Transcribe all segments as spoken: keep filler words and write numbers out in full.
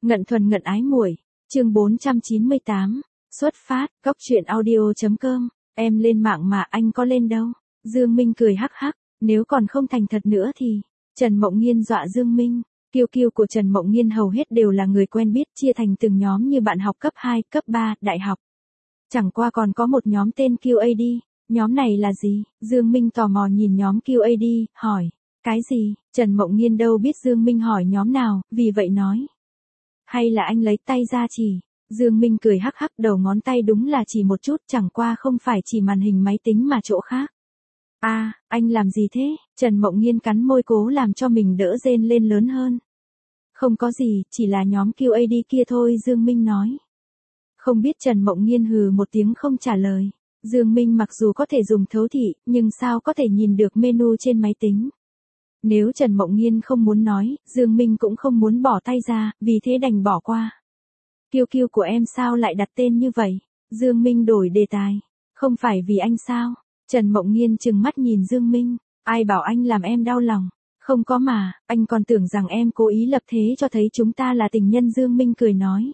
Ngận thuần ngận ái muội, chương bốn trăm chín mươi tám, xuất phát, cóc truyện audio chấm com, em lên mạng mà anh có lên đâu. Dương Minh cười hắc hắc, nếu còn không thành thật nữa thì, Trần Mộng Nghiên dọa Dương Minh. Kiêu kiêu của Trần Mộng Nghiên hầu hết đều là người quen biết, chia thành từng nhóm như bạn học cấp hai, cấp ba, đại học. Chẳng qua còn có một nhóm tên quy a đê, nhóm này là gì? Dương Minh tò mò nhìn nhóm quy a đê, hỏi, cái gì? Trần Mộng Nghiên đâu biết Dương Minh hỏi nhóm nào, vì vậy nói. Hay là anh lấy tay ra chỉ? Dương Minh cười hắc hắc, đầu ngón tay đúng là chỉ một chút, chẳng qua không phải chỉ màn hình máy tính mà chỗ khác. A, à, anh làm gì thế? Trần Mộng Nghiên cắn môi cố làm cho mình đỡ rên lên lớn hơn. Không có gì, chỉ là nhóm quy a đê kia thôi, Dương Minh nói. Không biết Trần Mộng Nghiên hừ một tiếng không trả lời. Dương Minh mặc dù có thể dùng thấu thị, nhưng sao có thể nhìn được menu trên máy tính. Nếu Trần Mộng Nghiên không muốn nói, Dương Minh cũng không muốn bỏ tay ra, vì thế đành bỏ qua. Kiêu kiêu của em sao lại đặt tên như vậy? Dương Minh đổi đề tài. Không phải vì anh sao? Trần Mộng Nghiên trừng mắt nhìn Dương Minh. Ai bảo anh làm em đau lòng? Không có mà, anh còn tưởng rằng em cố ý lập thế cho thấy chúng ta là tình nhân. Dương Minh cười nói.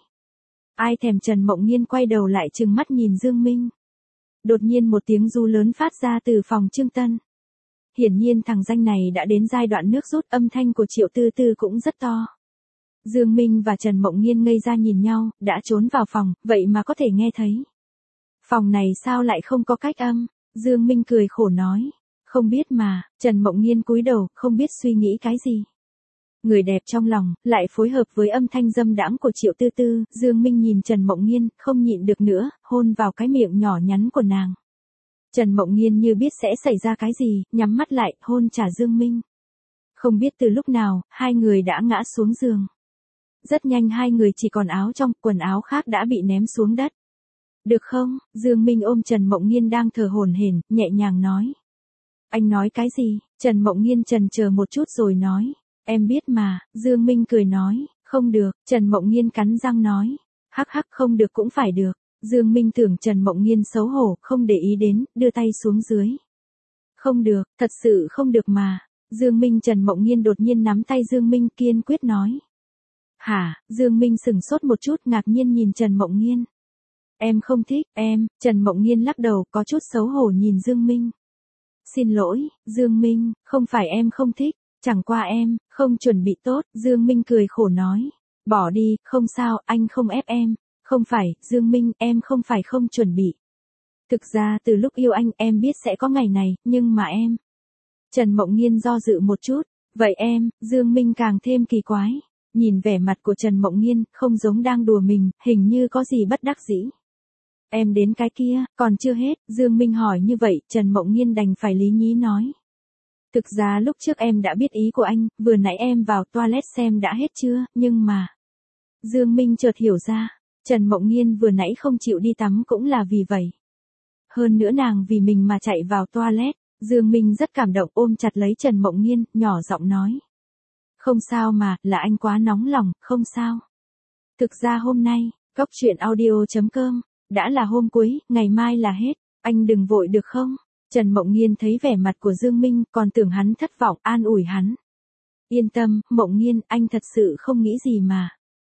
Ai thèm. Trần Mộng Nghiên quay đầu lại trừng mắt nhìn Dương Minh. Đột nhiên một tiếng ru lớn phát ra từ phòng Trương Tân. Hiển nhiên thằng danh này đã đến giai đoạn nước rút, âm thanh của Triệu Tư Tư cũng rất to. Dương Minh và Trần Mộng Nghiên ngây ra nhìn nhau, đã trốn vào phòng, vậy mà có thể nghe thấy. Phòng này sao lại không có cách âm? Dương Minh cười khổ nói. Không biết mà. Trần Mộng Nghiên cúi đầu, không biết suy nghĩ cái gì. Người đẹp trong lòng, lại phối hợp với âm thanh dâm đãng của Triệu Tư Tư, Dương Minh nhìn Trần Mộng Nghiên, không nhịn được nữa, hôn vào cái miệng nhỏ nhắn của nàng. Trần Mộng Nghiên như biết sẽ xảy ra cái gì, nhắm mắt lại, hôn trả Dương Minh. Không biết từ lúc nào, hai người đã ngã xuống giường. Rất nhanh hai người chỉ còn áo trong, quần áo khác đã bị ném xuống đất. Được không? Dương Minh ôm Trần Mộng Nghiên đang thở hổn hển, nhẹ nhàng nói. Anh nói cái gì? Trần Mộng Nghiên chần chờ một chút rồi nói. Em biết mà. Dương Minh cười nói. Không được. Trần Mộng Nghiên cắn răng nói. Hắc hắc, không được cũng phải được. Dương Minh tưởng Trần Mộng Nghiên xấu hổ, không để ý đến, đưa tay xuống dưới. Không được, thật sự không được mà. Dương Minh. Trần Mộng Nghiên đột nhiên nắm tay Dương Minh, kiên quyết nói. Hả? Dương Minh sững sốt một chút, ngạc nhiên nhìn Trần Mộng Nghiên. Em không thích. Em. Trần Mộng Nghiên lắc đầu, có chút xấu hổ nhìn Dương Minh. Xin lỗi, Dương Minh, không phải em không thích, chẳng qua em không chuẩn bị tốt. Dương Minh cười khổ nói. Bỏ đi, không sao, anh không ép em. Không phải, Dương Minh, em không phải không chuẩn bị. Thực ra từ lúc yêu anh em biết sẽ có ngày này, nhưng mà em. Trần Mộng Nghiên do dự một chút. Vậy em. Dương Minh càng thêm kỳ quái. Nhìn vẻ mặt của Trần Mộng Nghiên, không giống đang đùa mình, hình như có gì bất đắc dĩ. Em đến cái kia, còn chưa hết. Dương Minh hỏi như vậy, Trần Mộng Nghiên đành phải lý nhí nói. Thực ra lúc trước em đã biết ý của anh, vừa nãy em vào toilet xem đã hết chưa, nhưng mà. Dương Minh chợt hiểu ra, Trần Mộng Nghiên vừa nãy không chịu đi tắm cũng là vì vậy. Hơn nữa nàng vì mình mà chạy vào toilet. Dương Minh rất cảm động, ôm chặt lấy Trần Mộng Nghiên, nhỏ giọng nói. Không sao mà, là anh quá nóng lòng, không sao. Thực ra hôm nay, cóc truyện audio chấm com, đã là hôm cuối, ngày mai là hết, anh đừng vội được không? Trần Mộng Nghiên thấy vẻ mặt của Dương Minh, còn tưởng hắn thất vọng, an ủi hắn. Yên tâm, Mộng Nghiên, anh thật sự không nghĩ gì mà.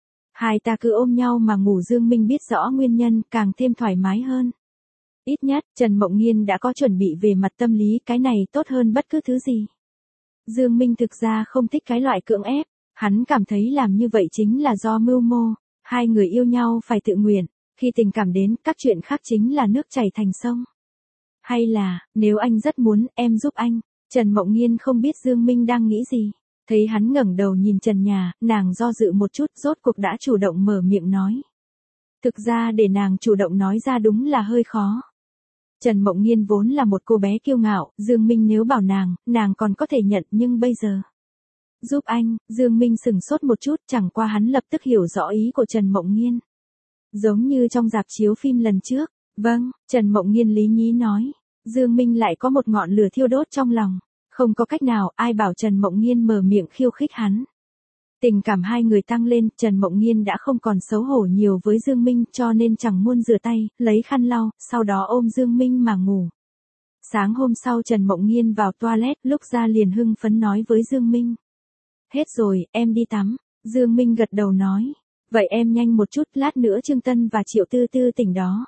Hai ta cứ ôm nhau mà ngủ. Dương Minh biết rõ nguyên nhân, càng thêm thoải mái hơn. Ít nhất, Trần Mộng Nghiên đã có chuẩn bị về mặt tâm lý, cái này tốt hơn bất cứ thứ gì. Dương Minh thực ra không thích cái loại cưỡng ép, hắn cảm thấy làm như vậy chính là do mưu mô, hai người yêu nhau phải tự nguyện, khi tình cảm đến, các chuyện khác chính là nước chảy thành sông. Hay là, nếu anh rất muốn, em giúp anh. Trần Mộng Nghiên không biết Dương Minh đang nghĩ gì, thấy hắn ngẩng đầu nhìn trần nhà, nàng do dự một chút, rốt cuộc đã chủ động mở miệng nói. Thực ra để nàng chủ động nói ra đúng là hơi khó. Trần Mộng Nghiên vốn là một cô bé kiêu ngạo, Dương Minh nếu bảo nàng, nàng còn có thể nhận, nhưng bây giờ. Giúp anh. Dương Minh sững sốt một chút, chẳng qua hắn lập tức hiểu rõ ý của Trần Mộng Nghiên. Giống như trong rạp chiếu phim lần trước. Vâng. Trần Mộng Nghiên lý nhí nói. Dương Minh lại có một ngọn lửa thiêu đốt trong lòng. Không có cách nào, ai bảo Trần Mộng Nghiên mở miệng khiêu khích hắn. Tình cảm hai người tăng lên, Trần Mộng Nghiên đã không còn xấu hổ nhiều với Dương Minh, cho nên chẳng muốn rửa tay, lấy khăn lau, sau đó ôm Dương Minh mà ngủ. Sáng hôm sau Trần Mộng Nghiên vào toilet, lúc ra liền hưng phấn nói với Dương Minh. Hết rồi, em đi tắm. Dương Minh gật đầu nói. Vậy em nhanh một chút, lát nữa Trương Tân và Triệu Tư Tư tỉnh đó.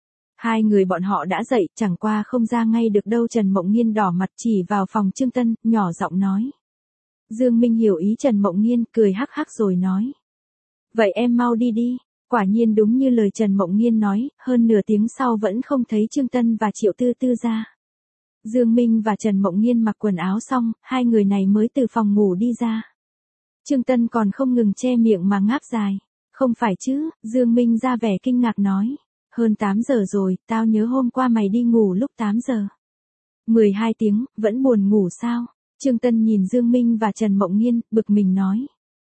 Hai người bọn họ đã dậy, chẳng qua không ra ngay được đâu. Trần Mộng Nghiên đỏ mặt chỉ vào phòng Trương Tân, nhỏ giọng nói. Dương Minh hiểu ý Trần Mộng Nghiên, cười hắc hắc rồi nói. Vậy em mau đi đi. Quả nhiên đúng như lời Trần Mộng Nghiên nói, hơn nửa tiếng sau vẫn không thấy Trương Tân và Triệu Tư Tư ra. Dương Minh và Trần Mộng Nghiên mặc quần áo xong, hai người này mới từ phòng ngủ đi ra. Trương Tân còn không ngừng che miệng mà ngáp dài. Không phải chứ, Dương Minh ra vẻ kinh ngạc nói. Hơn tám giờ rồi, tao nhớ hôm qua mày đi ngủ lúc tám giờ. mười hai tiếng, vẫn buồn ngủ sao? Trương Tân nhìn Dương Minh và Trần Mộng Nghiên, bực mình nói.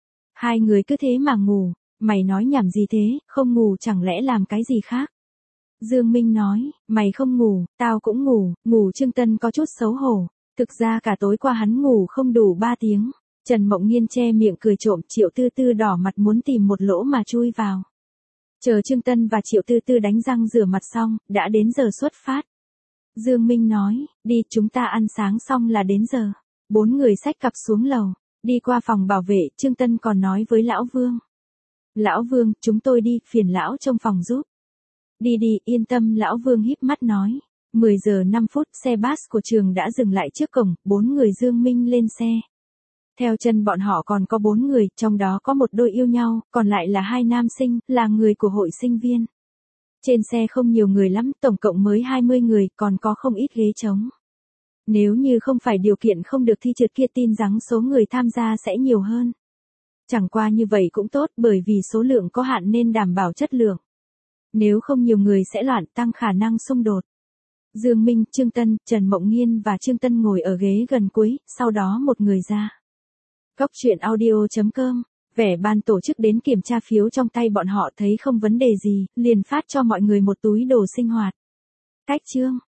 Hai người cứ thế mà ngủ, mày nói nhảm gì thế, không ngủ chẳng lẽ làm cái gì khác? Dương Minh nói, mày không ngủ, tao cũng ngủ, ngủ. Trương Tân có chút xấu hổ. Thực ra cả tối qua hắn ngủ không đủ ba tiếng. Trần Mộng Nghiên che miệng cười trộm, Triệu Tư Tư đỏ mặt muốn tìm một lỗ mà chui vào. Chờ Trương Tân và Triệu Tư Tư đánh răng rửa mặt xong, đã đến giờ xuất phát. Dương Minh nói, đi, chúng ta ăn sáng xong là đến giờ. Bốn người xách cặp xuống lầu, đi qua phòng bảo vệ. Trương Tân còn nói với Lão Vương. Lão Vương, chúng tôi đi, phiền Lão trong phòng giúp. Đi đi, yên tâm. Lão Vương híp mắt nói. mười giờ năm phút, xe bus của trường đã dừng lại trước cổng, bốn người Dương Minh lên xe. Theo chân bọn họ còn có bốn người, trong đó có một đôi yêu nhau, còn lại là hai nam sinh, là người của hội sinh viên. Trên xe không nhiều người lắm, tổng cộng mới hai mươi người, còn có không ít ghế trống. Nếu như không phải điều kiện không được thi trượt kia, tin rằng số người tham gia sẽ nhiều hơn. Chẳng qua như vậy cũng tốt, bởi vì số lượng có hạn nên đảm bảo chất lượng. Nếu không nhiều người sẽ loạn, tăng khả năng xung đột. Dương Minh, Trương Tân, Trần Mộng Nghiên và Trương Tân ngồi ở ghế gần cuối, sau đó một người ra. Cóc truyện audio chấm com, vẻ ban tổ chức đến kiểm tra phiếu trong tay bọn họ thấy không vấn đề gì, liền phát cho mọi người một túi đồ sinh hoạt. Cách chương.